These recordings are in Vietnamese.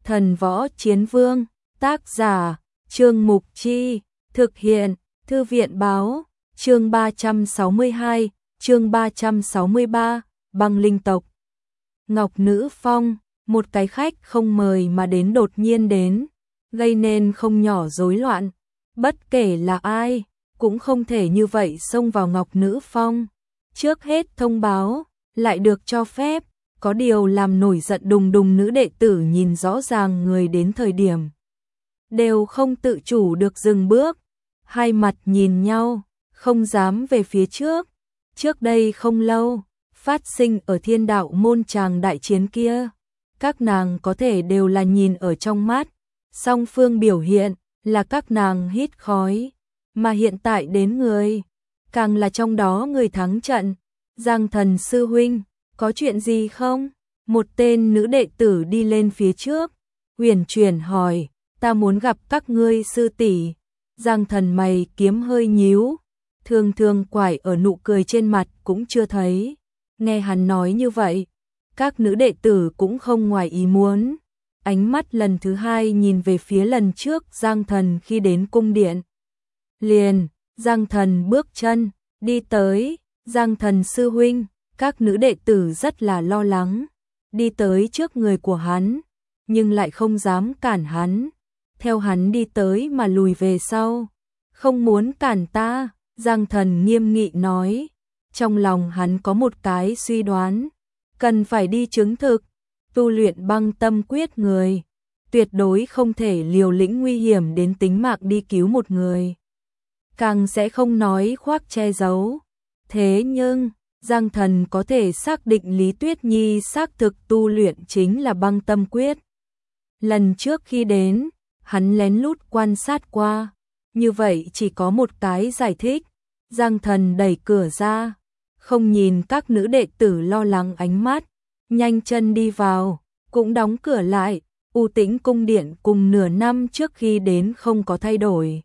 Thần Võ Chiến Vương, tác giả, Trương Mục Chi, thực hiện, Thư viện báo, chương 362, chương 363, băng linh tộc. Ngọc Nữ Phong, một cái khách không mời mà đến đột nhiên đến, gây nên không nhỏ rối loạn. Bất kể là ai, cũng không thể như vậy xông vào Ngọc Nữ Phong. Trước hết thông báo, lại được cho phép, có điều làm nổi giận đùng đùng nữ đệ tử nhìn rõ ràng người đến thời điểm. Đều không tự chủ được dừng bước, hai mặt nhìn nhau, không dám về phía trước. Trước đây không lâu, phát sinh ở Thiên Đạo môn tràng đại chiến kia, các nàng có thể đều là nhìn ở trong mắt, song phương biểu hiện là các nàng hít khói, mà hiện tại đến người, càng là trong đó người thắng trận. Giang Thần sư huynh, có chuyện gì không? Một tên nữ đệ tử đi lên phía trước, huyền chuyển hỏi, ta muốn gặp các ngươi sư tỷ. Giang Thần mày kiếm hơi nhíu, thường thường quải ở nụ cười trên mặt cũng chưa thấy. Nghe hắn nói như vậy, các nữ đệ tử cũng không ngoài ý muốn. Ánh mắt lần thứ hai nhìn về phía lần trước Giang Thần khi đến cung điện. Liền, Giang Thần bước chân, đi tới, Giang Thần sư huynh, các nữ đệ tử rất là lo lắng, đi tới trước người của hắn, nhưng lại không dám cản hắn, theo hắn đi tới mà lùi về sau. Không muốn cản ta, Giang Thần nghiêm nghị nói, trong lòng hắn có một cái suy đoán, cần phải đi chứng thực, tu luyện băng tâm quyết người, tuyệt đối không thể liều lĩnh nguy hiểm đến tính mạng đi cứu một người. Càng sẽ không nói khoác che giấu. Thế nhưng, Giang Thần có thể xác định Lý Tuyết Nhi xác thực tu luyện chính là băng tâm quyết. Lần trước khi đến, hắn lén lút quan sát qua, như vậy chỉ có một cái giải thích. Giang Thần đẩy cửa ra, không nhìn các nữ đệ tử lo lắng ánh mắt, nhanh chân đi vào, cũng đóng cửa lại. U Tĩnh cung điện cùng nửa năm trước khi đến không có thay đổi.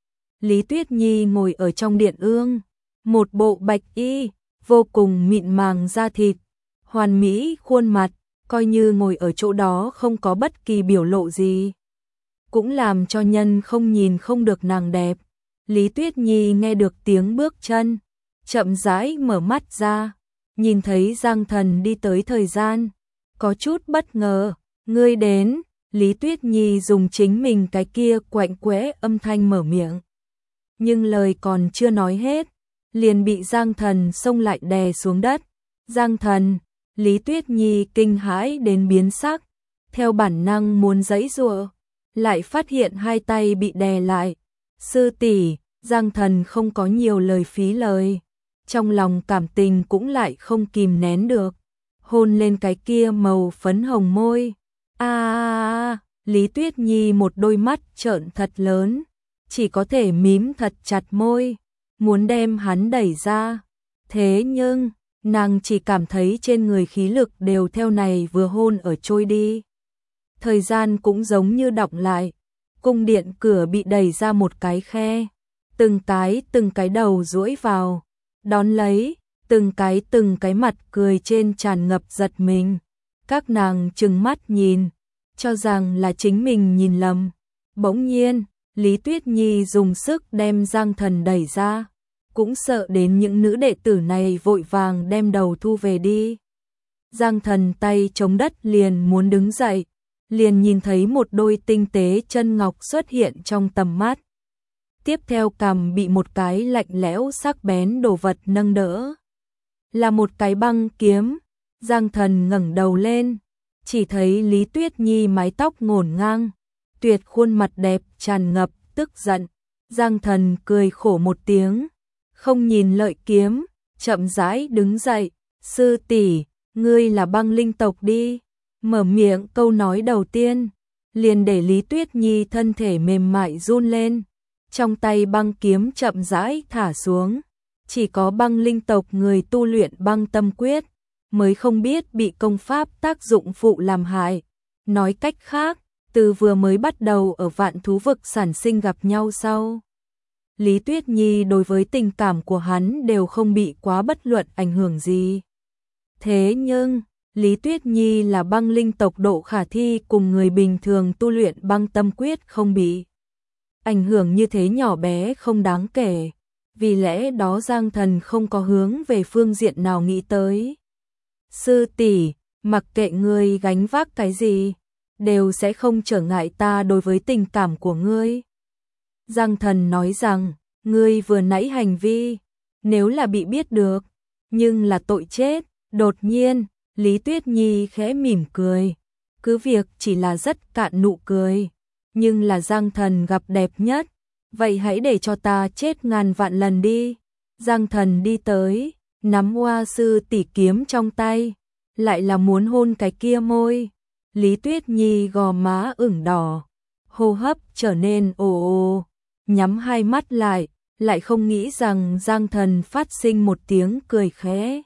Lý Tuyết Nhi ngồi ở trong điện ương, một bộ bạch y, vô cùng mịn màng da thịt, hoàn mỹ khuôn mặt, coi như ngồi ở chỗ đó không có bất kỳ biểu lộ gì, cũng làm cho nhân không nhìn không được nàng đẹp. Lý Tuyết Nhi nghe được tiếng bước chân, chậm rãi mở mắt ra, nhìn thấy Giang Thần đi tới thời gian, có chút bất ngờ. Ngươi đến, Lý Tuyết Nhi dùng chính mình cái kia quạnh quẽ âm thanh mở miệng. Nhưng lời còn chưa nói hết, liền bị Giang Thần xông lại đè xuống đất. Giang Thần, Lý Tuyết Nhi kinh hãi đến biến sắc, theo bản năng muốn giãy giụa, lại phát hiện hai tay bị đè lại. Sư tỷ, Giang Thần không có nhiều lời phí lời, trong lòng cảm tình cũng lại không kìm nén được, hôn lên cái kia màu phấn hồng môi. Lý Tuyết Nhi một đôi mắt trợn thật lớn, chỉ có thể mím thật chặt môi, muốn đem hắn đẩy ra. Thế nhưng, nàng chỉ cảm thấy trên người khí lực đều theo này vừa hôn ở trôi đi. Thời gian cũng giống như đọng lại, cung điện cửa bị đẩy ra một cái khe, từng cái đầu duỗi vào, đón lấy, từng cái mặt cười trên tràn ngập giật mình. Các nàng trừng mắt nhìn, cho rằng là chính mình nhìn lầm. Bỗng nhiên, Lý Tuyết Nhi dùng sức đem Giang Thần đẩy ra, cũng sợ đến những nữ đệ tử này vội vàng đem đầu thu về đi. Giang Thần tay chống đất liền muốn đứng dậy, liền nhìn thấy một đôi tinh tế chân ngọc xuất hiện trong tầm mắt. Tiếp theo cằm bị một cái lạnh lẽo sắc bén đồ vật nâng đỡ. Là một cái băng kiếm. Giang Thần ngẩng đầu lên, chỉ thấy Lý Tuyết Nhi mái tóc ngổn ngang, tuyệt khuôn mặt đẹp tràn ngập tức giận. Giang Thần cười khổ một tiếng, không nhìn lợi kiếm, chậm rãi đứng dậy. Sư tỷ, ngươi là băng linh tộc đi. Mở miệng câu nói đầu tiên, liền để Lý Tuyết Nhi thân thể mềm mại run lên. Trong tay băng kiếm chậm rãi thả xuống. Chỉ có băng linh tộc người tu luyện băng tâm quyết mới không biết bị công pháp tác dụng phụ làm hại. Nói cách khác, từ vừa mới bắt đầu ở Vạn Thú Vực sản sinh gặp nhau sau, Lý Tuyết Nhi đối với tình cảm của hắn đều không bị quá bất luận ảnh hưởng gì. Thế nhưng, Lý Tuyết Nhi là băng linh tộc, độ khả thi cùng người bình thường tu luyện băng tâm quyết không bị ảnh hưởng như thế nhỏ bé không đáng kể. Vì lẽ đó Giang Thần không có hướng về phương diện nào nghĩ tới. Sư tỷ, mặc kệ ngươi gánh vác cái gì, đều sẽ không trở ngại ta đối với tình cảm của ngươi. Giang Thần nói rằng, ngươi vừa nãy hành vi, nếu là bị biết được, nhưng là tội chết. Đột nhiên, Lý Tuyết Nhi khẽ mỉm cười, cứ việc chỉ là rất cạn nụ cười, nhưng là Giang Thần gặp đẹp nhất, vậy hãy để cho ta chết ngàn vạn lần đi. Giang Thần đi tới, nắm Hoa sư tỷ kiếm trong tay, lại là muốn hôn cái kia môi. Lý Tuyết Nhi gò má ửng đỏ, hô hấp trở nên ồ ồ, nhắm hai mắt lại không nghĩ rằng Giang Thần phát sinh một tiếng cười khẽ.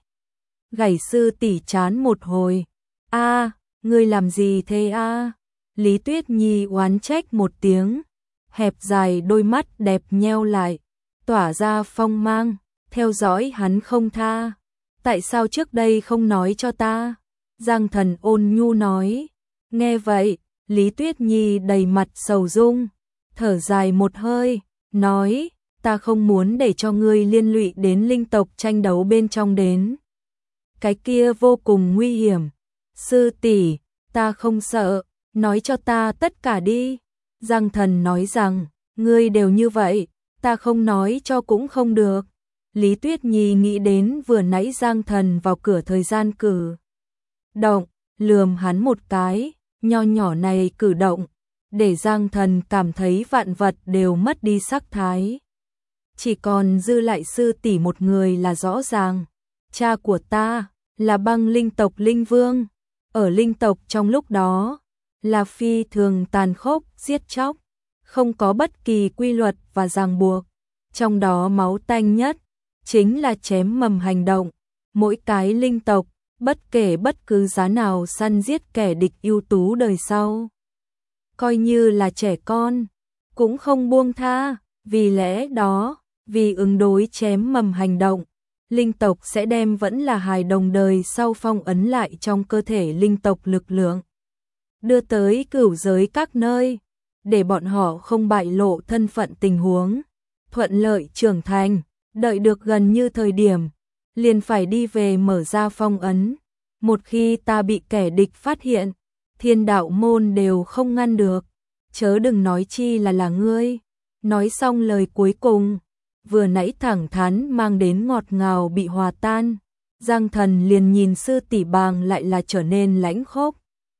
Gảy sư tỷ chán một hồi. A, ngươi làm gì thế a? Lý Tuyết Nhi oán trách một tiếng, hẹp dài đôi mắt đẹp nheo lại, tỏa ra phong mang, theo dõi hắn không tha. Tại sao trước đây không nói cho ta? Giang Thần ôn nhu nói. Nghe vậy, Lý Tuyết Nhi đầy mặt sầu dung, thở dài một hơi, nói, ta không muốn để cho ngươi liên lụy đến linh tộc tranh đấu bên trong đến. Cái kia vô cùng nguy hiểm. Sư tỷ, ta không sợ, nói cho ta tất cả đi. Giang Thần nói rằng, ngươi đều như vậy, ta không nói cho cũng không được. Lý Tuyết Nhi nghĩ đến vừa nãy Giang Thần vào cửa thời gian cử động, lườm hắn một cái, nho nhỏ này cử động, để Giang Thần cảm thấy vạn vật đều mất đi sắc thái. Chỉ còn dư lại sư tỷ một người là rõ ràng. Cha của ta là băng linh tộc linh vương, ở linh tộc trong lúc đó là phi thường tàn khốc, giết chóc, không có bất kỳ quy luật và ràng buộc. Trong đó máu tanh nhất chính là chém mầm hành động. Mỗi cái linh tộc, bất kể bất cứ giá nào săn giết kẻ địch ưu tú đời sau, coi như là trẻ con, cũng không buông tha. Vì lẽ đó, vì ứng đối chém mầm hành động, linh tộc sẽ đem vẫn là hài đồng đời sau phong ấn lại trong cơ thể linh tộc lực lượng, đưa tới cửu giới các nơi, để bọn họ không bại lộ thân phận tình huống, thuận lợi trưởng thành, đợi được gần như thời điểm, liền phải đi về mở ra phong ấn. Một khi ta bị kẻ địch phát hiện, thiên đạo môn đều không ngăn được, chớ đừng nói chi là ngươi. Nói xong lời cuối cùng, vừa nãy thẳng thắn mang đến ngọt ngào bị hòa tan. Giang Thần liền nhìn sư tỷ bàng lại là trở nên lãnh khốc.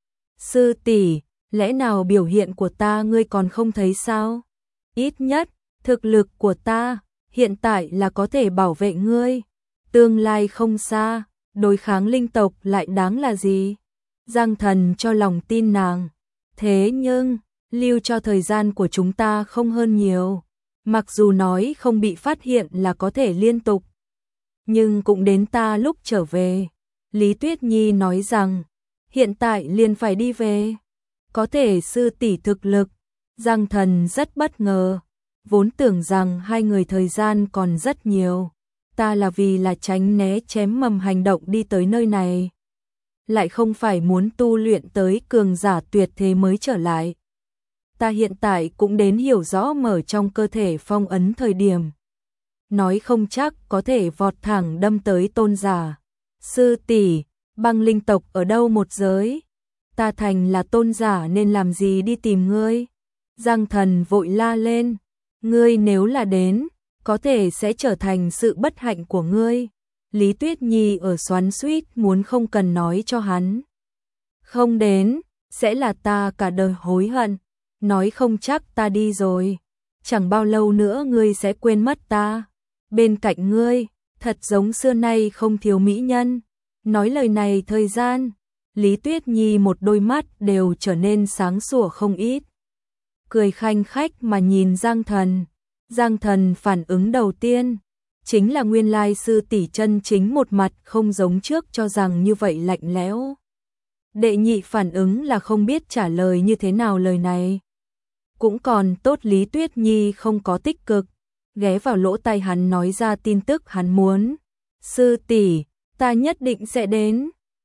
Sư tỷ, lẽ nào biểu hiện của ta ngươi còn không thấy sao? Ít nhất, thực lực của ta hiện tại là có thể bảo vệ ngươi. Tương lai không xa, đối kháng linh tộc lại đáng là gì? Giang Thần cho lòng tin nàng. Thế nhưng, lưu cho thời gian của chúng ta không hơn nhiều. Mặc dù nói không bị phát hiện là có thể liên tục, nhưng cũng đến ta lúc trở về. Lý Tuyết Nhi nói rằng, hiện tại liền phải đi về. Có thể sư tỷ thực lực. Giang Thần rất bất ngờ, vốn tưởng rằng hai người thời gian còn rất nhiều. Ta là vì là tránh né chém mầm hành động đi tới nơi này, lại không phải muốn tu luyện tới cường giả tuyệt thế mới trở lại. Ta hiện tại cũng đến hiểu rõ mở trong cơ thể phong ấn thời điểm, nói không chắc có thể vọt thẳng đâm tới tôn giả. Sư tỷ, băng linh tộc ở đâu một giới? Ta thành là tôn giả nên làm gì đi tìm ngươi? Giang Thần vội la lên, ngươi nếu là đến, có thể sẽ trở thành sự bất hạnh của ngươi. Lý Tuyết Nhi ở xoắn xuýt muốn không cần nói cho hắn. Không đến, sẽ là ta cả đời hối hận. Nói không chắc ta đi rồi, chẳng bao lâu nữa ngươi sẽ quên mất ta. Bên cạnh ngươi, thật giống xưa nay không thiếu mỹ nhân. Nói lời này thời gian, Lý Tuyết Nhi một đôi mắt đều trở nên sáng sủa không ít. Cười khanh khách mà nhìn Giang Thần. Giang Thần phản ứng đầu tiên chính là nguyên lai sư tỷ chân chính một mặt không giống trước cho rằng như vậy lạnh lẽo. Đệ nhị phản ứng là không biết trả lời như thế nào lời này. Cũng còn tốt Lý Tuyết Nhi không có tích cực, ghé vào lỗ tai hắn nói ra tin tức hắn muốn. Sư tỷ, ta nhất định sẽ đến.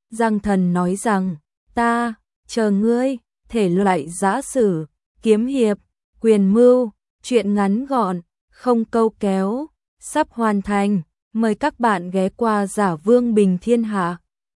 Giang Thần nói rằng, ta, chờ ngươi, thể loại giã sử, kiếm hiệp, quyền mưu, truyện ngắn gọn, không câu kéo, sắp hoàn thành, mời các bạn ghé qua Giả Vương Bình Thiên Hạ.